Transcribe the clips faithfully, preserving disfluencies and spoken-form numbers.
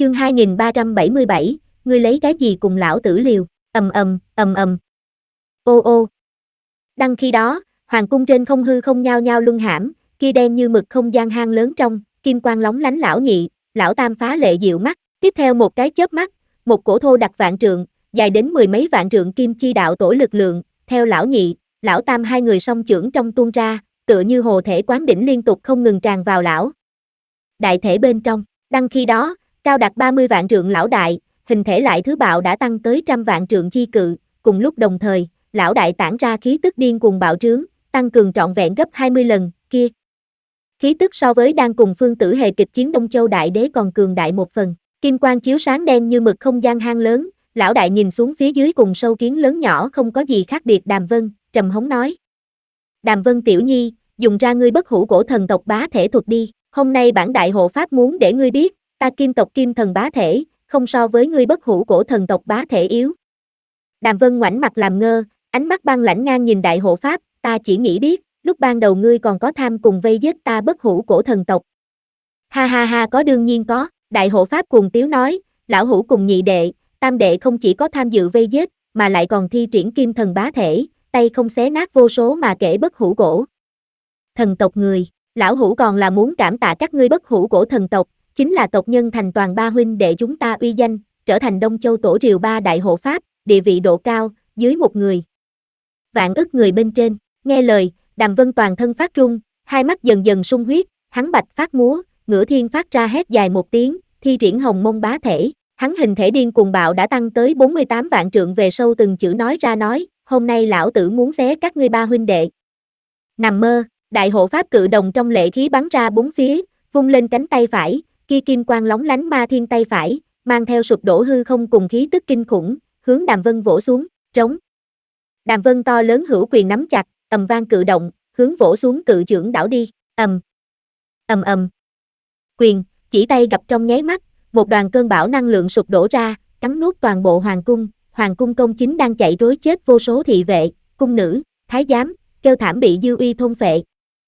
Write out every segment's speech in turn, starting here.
Chương hai nghìn ba trăm bảy mươi bảy, ngươi lấy cái gì cùng lão tử liều, ầm ầm, ầm ầm. Ô ô. Đăng khi đó, hoàng cung trên không hư không nhao nhao luân hãm, kia đen như mực không gian hang lớn trong, kim quang lóng lánh lão nhị, lão tam phá lệ dịu mắt, tiếp theo một cái chớp mắt, một cổ thô đặc vạn trượng, dài đến mười mấy vạn trượng kim chi đạo tổ lực lượng, theo lão nhị, lão tam hai người song chưởng trong tuôn ra, tựa như hồ thể quán đỉnh liên tục không ngừng tràn vào lão đại thể bên trong. Đăng khi đó, cao đạt ba mươi vạn trượng lão đại, hình thể lại thứ bạo đã tăng tới trăm vạn trượng chi cự, cùng lúc đồng thời, lão đại tản ra khí tức điên cuồng bạo trướng, tăng cường trọn vẹn gấp hai mươi lần, kia. Khí tức so với đang cùng Phương Tử Hề kịch chiến Đông Châu đại đế còn cường đại một phần, kim quang chiếu sáng đen như mực không gian hang lớn, lão đại nhìn xuống phía dưới cùng sâu kiến lớn nhỏ không có gì khác biệt. Đàm Vân, trầm hống nói. Đàm Vân tiểu nhi, dùng ra ngươi bất hủ cổ thần tộc bá thể thuật đi, hôm nay bản đại hộ pháp muốn để ngươi biết, ta kim tộc kim thần bá thể, không so với ngươi bất hủ cổ thần tộc bá thể yếu. Đàm Vân ngoảnh mặt làm ngơ, ánh mắt băng lãnh ngang nhìn đại hộ pháp, ta chỉ nghĩ biết, lúc ban đầu ngươi còn có tham cùng vây giết ta bất hủ cổ thần tộc. Ha ha ha, có đương nhiên có, đại hộ pháp cuồng tiếu nói, lão hủ cùng nhị đệ, tam đệ không chỉ có tham dự vây giết, mà lại còn thi triển kim thần bá thể, tay không xé nát vô số mà kể bất hủ cổ thần tộc người, lão hủ còn là muốn cảm tạ các ngươi bất hủ cổ thần tộc, chính là tộc nhân thành toàn ba huynh đệ chúng ta uy danh, trở thành Đông Châu tổ triều ba đại hộ pháp, địa vị độ cao, dưới một người vạn ức người bên trên. Nghe lời, Đàm Vân toàn thân phát run, hai mắt dần dần sung huyết, hắn bạch phát múa, ngửa thiên phát ra hét dài một tiếng, thi triển hồng mông bá thể, hắn hình thể điên cuồng bạo đã tăng tới bốn mươi tám vạn trượng về sâu từng chữ nói ra nói, hôm nay lão tử muốn xé các ngươi ba huynh đệ. Nằm mơ, đại hộ pháp cự đồng trong lệ khí bắn ra bốn phía, vung lên cánh tay phải, kia kim quang lóng lánh ma thiên tay phải, mang theo sụp đổ hư không cùng khí tức kinh khủng, hướng Đàm Vân vỗ xuống, trống. Đàm Vân to lớn hữu quyền nắm chặt, ầm vang cự động, hướng vỗ xuống cự chưởng đảo đi, ầm, ầm ầm. Quyền, chỉ tay gặp trong nháy mắt, một đoàn cơn bão năng lượng sụp đổ ra, cắn nuốt toàn bộ hoàng cung, hoàng cung công chính đang chạy rối chết vô số thị vệ, cung nữ, thái giám, kêu thảm bị dư uy thôn phệ.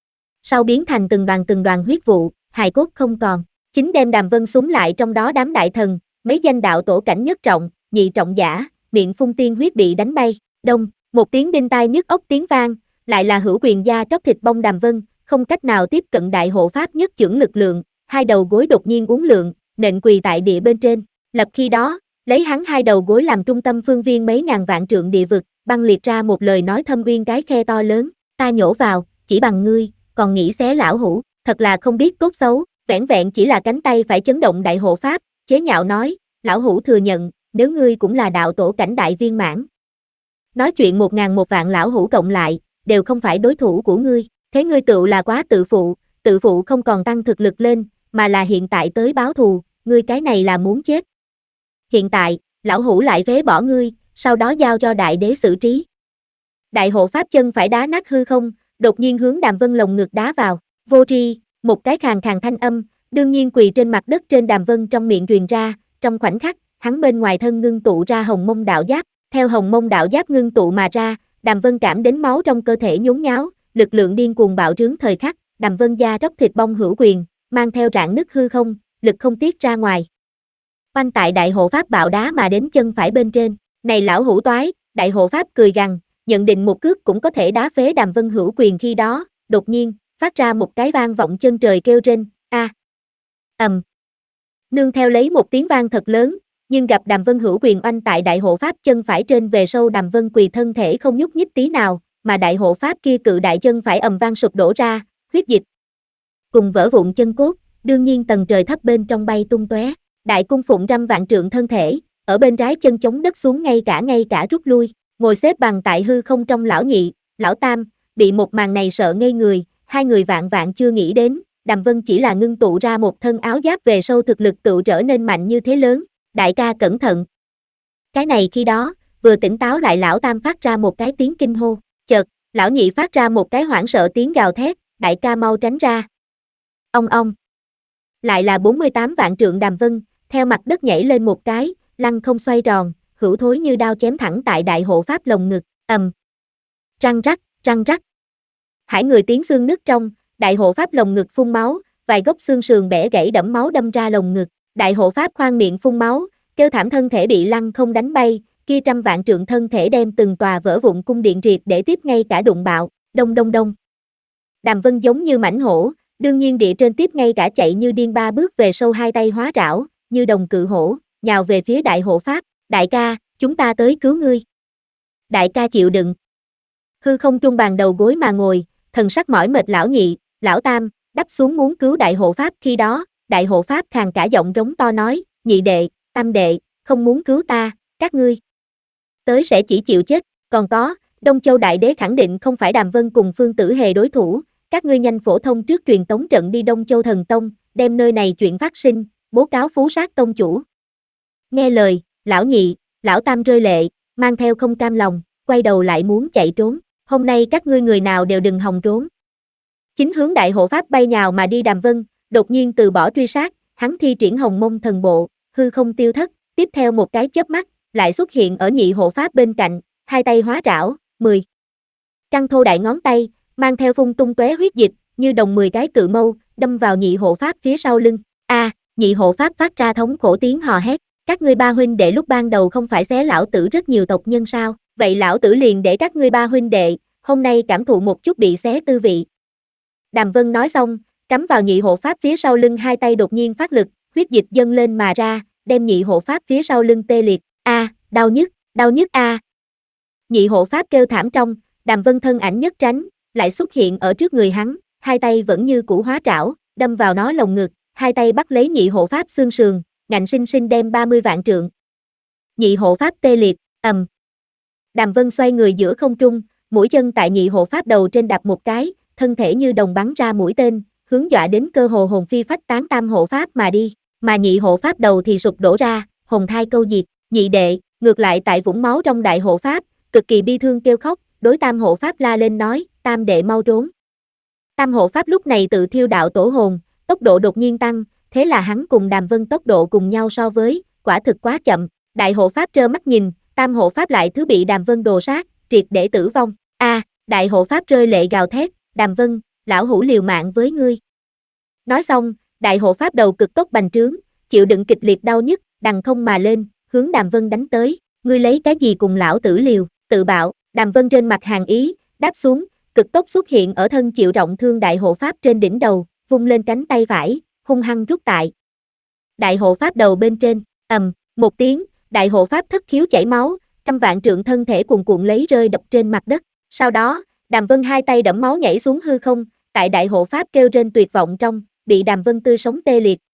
Sau biến thành từng đoàn từng đoàn huyết vụ, hài cốt không còn, chính đem Đàm Vân súng lại trong đó đám đại thần, mấy danh đạo tổ cảnh nhất trọng, nhị trọng giả, miệng phun tiên huyết bị đánh bay, đông, một tiếng đinh tai nhức óc tiếng vang, lại là hữu quyền da tróc thịt bong Đàm Vân, không cách nào tiếp cận đại hộ pháp nhất chưởng lực lượng, hai đầu gối đột nhiên uốn lượn, nện quỳ tại địa bên trên, lập khi đó, lấy hắn hai đầu gối làm trung tâm phương viên mấy ngàn vạn trượng địa vực, băng liệt ra một lời nói thâm uyên cái khe to lớn, ta nhổ vào, chỉ bằng ngươi, còn nghĩ xé lão hủ, thật là không biết tốt xấu, vẻn vẹn chỉ là cánh tay phải chấn động đại hộ pháp, chế nhạo nói, lão hủ thừa nhận, nếu ngươi cũng là đạo tổ cảnh đại viên mãn. Nói chuyện một ngàn một vạn lão hủ cộng lại, đều không phải đối thủ của ngươi, thế ngươi tự là quá tự phụ, tự phụ không còn tăng thực lực lên, mà là hiện tại tới báo thù, ngươi cái này là muốn chết. Hiện tại, lão hủ lại phế bỏ ngươi, sau đó giao cho đại đế xử trí. Đại hộ pháp chân phải đá nát hư không, đột nhiên hướng Đàm Vân lồng ngực đá vào, vô tri, một cái khàn khàn thanh âm, đương nhiên quỳ trên mặt đất trên Đàm Vân trong miệng truyền ra, trong khoảnh khắc, hắn bên ngoài thân ngưng tụ ra hồng mông đạo giáp, theo hồng mông đạo giáp ngưng tụ mà ra, Đàm Vân cảm đến máu trong cơ thể nhốn nháo, lực lượng điên cuồng bạo trướng thời khắc, Đàm Vân da róc thịt bong hữu quyền, mang theo rạn nứt hư không, lực không tiết ra ngoài. Oanh tại đại hộ pháp bạo đá mà đến chân phải bên trên, này lão hủ toái, đại hộ pháp cười gằn, nhận định một cước cũng có thể đá phế Đàm Vân hữu quyền khi đó, đột nhiên, phát ra một cái vang vọng chân trời kêu rên, a, ầm. Nương theo lấy một tiếng vang thật lớn, nhưng gặp Đàm Vân hữu quyền oanh tại đại hộ pháp chân phải trên về sâu Đàm Vân quỳ thân thể không nhúc nhích tí nào, mà đại hộ pháp kia cự đại chân phải ầm vang sụp đổ ra, huyết dịch cùng vỡ vụn chân cốt, đương nhiên tầng trời thấp bên trong bay tung tóe. Đại cung phụng trăm vạn trượng thân thể, ở bên trái chân chống đất xuống ngay cả ngay cả rút lui, ngồi xếp bằng tại hư không trong lão nhị, lão tam, bị một màn này sợ ngây người, hai người vạn vạn chưa nghĩ đến, Đàm Vân chỉ là ngưng tụ ra một thân áo giáp về sâu thực lực tự trở nên mạnh như thế lớn, đại ca cẩn thận. Cái này khi đó, vừa tỉnh táo lại lão tam phát ra một cái tiếng kinh hô, chợt, lão nhị phát ra một cái hoảng sợ tiếng gào thét, đại ca mau tránh ra. Ông ông. Lại là bốn mươi tám vạn trượng Đàm Vân, theo mặt đất nhảy lên một cái, lăn không xoay tròn, hữu thối như đao chém thẳng tại đại hộ pháp lồng ngực, ầm. Răng rắc, răng rắc. Hải người tiếng xương nứt trong, đại hộ pháp lồng ngực phun máu, vài gốc xương sườn bẻ gãy đẫm máu đâm ra lồng ngực, Đại hộ pháp khoan miệng phun máu, kêu thảm thân thể bị lăng không đánh bay, kia trăm vạn trượng thân thể đem từng tòa vỡ vụn cung điện triệt để tiếp ngay cả đụng bạo, đông đông đông. Đàm Vân giống như mãnh hổ, đương nhiên địa trên tiếp ngay cả chạy như điên ba bước về sâu hai tay hóa rảo, như đồng cự hổ, nhào về phía đại hộ pháp, đại ca, chúng ta tới cứu ngươi. Đại ca chịu đựng. Hư không trung bàn đầu gối mà ngồi, thần sắc mỏi mệt lão nhị, lão tam, đắp xuống muốn cứu đại hộ pháp khi đó, đại hộ pháp khàn cả giọng rống to nói, nhị đệ, tam đệ, không muốn cứu ta, các ngươi tới sẽ chỉ chịu chết, còn có, Đông Châu đại đế khẳng định không phải Đàm Vân cùng Phương Tử Hề đối thủ, các ngươi nhanh phổ thông trước truyền tống trận đi Đông Châu Thần Tông, đem nơi này chuyện phát sinh, bố cáo Phú Sát tông chủ. Nghe lời, lão nhị, lão tam rơi lệ, mang theo không cam lòng, quay đầu lại muốn chạy trốn, hôm nay các ngươi người nào đều đừng hòng trốn. Chính hướng đại hộ pháp bay nhào mà đi Đàm Vân, đột nhiên từ bỏ truy sát, hắn thi triển Hồng Mông thần bộ, hư không tiêu thất, tiếp theo một cái chớp mắt, lại xuất hiện ở nhị hộ pháp bên cạnh, hai tay hóa rảo, mười. Căng thô đại ngón tay, mang theo phun tung tóe huyết dịch, như đồng mười cái cự mâu, đâm vào nhị hộ pháp phía sau lưng. A, à, nhị hộ pháp phát ra thống khổ tiếng hò hét, các ngươi ba huynh đệ lúc ban đầu không phải xé lão tử rất nhiều tộc nhân sao, vậy lão tử liền để các ngươi ba huynh đệ, hôm nay cảm thụ một chút bị xé tư vị. Đàm Vân nói xong, cắm vào nhị hộ pháp phía sau lưng hai tay đột nhiên phát lực, huyết dịch dâng lên mà ra, đem nhị hộ pháp phía sau lưng tê liệt, a, à, đau nhức, đau nhức a. À. Nhị hộ pháp kêu thảm trong, Đàm Vân thân ảnh nhất tránh, lại xuất hiện ở trước người hắn, hai tay vẫn như cũ hóa trảo, đâm vào nó lồng ngực, hai tay bắt lấy nhị hộ pháp xương sườn, ngạnh sinh sinh đem ba mươi vạn trượng. Nhị hộ pháp tê liệt, ầm. Đàm Vân xoay người giữa không trung, mũi chân tại nhị hộ pháp đầu trên đạp một cái, thân thể như đồng bắn ra mũi tên, hướng dọa đến cơ hồ hồn phi phách tán tam hộ pháp mà đi, mà nhị hộ pháp đầu thì sụp đổ ra, hồn thai câu diệt, nhị đệ, ngược lại tại vũng máu trong đại hộ pháp, cực kỳ bi thương kêu khóc, đối tam hộ pháp la lên nói, tam đệ mau trốn. Tam hộ pháp lúc này tự thiêu đạo tổ hồn, tốc độ đột nhiên tăng, thế là hắn cùng Đàm Vân tốc độ cùng nhau so với, quả thực quá chậm, đại hộ pháp trơ mắt nhìn, tam hộ pháp lại thứ bị Đàm Vân đồ sát, triệt để tử vong, a, à, đại hộ pháp rơi lệ gào thét, Đàm Vân, lão hủ liều mạng với ngươi. Nói xong, đại hộ pháp đầu cực tốc bành trướng, chịu đựng kịch liệt đau nhức, đằng không mà lên, hướng Đàm Vân đánh tới, ngươi lấy cái gì cùng lão tử liều, tự bạo, Đàm Vân trên mặt hàn ý, đáp xuống, cực tốc xuất hiện ở thân chịu trọng thương đại hộ pháp trên đỉnh đầu, vung lên cánh tay phải, hung hăng rút tại đại hộ pháp đầu bên trên, ầm, một tiếng, đại hộ pháp thất khiếu chảy máu, trăm vạn trượng thân thể cuồn cuộn lấy rơi đập trên mặt đất, sau đó, Đàm Vân hai tay đẫm máu nhảy xuống hư không, tại đại hộ pháp kêu rên tuyệt vọng trong, bị Đàm Vân tươi sống tê liệt,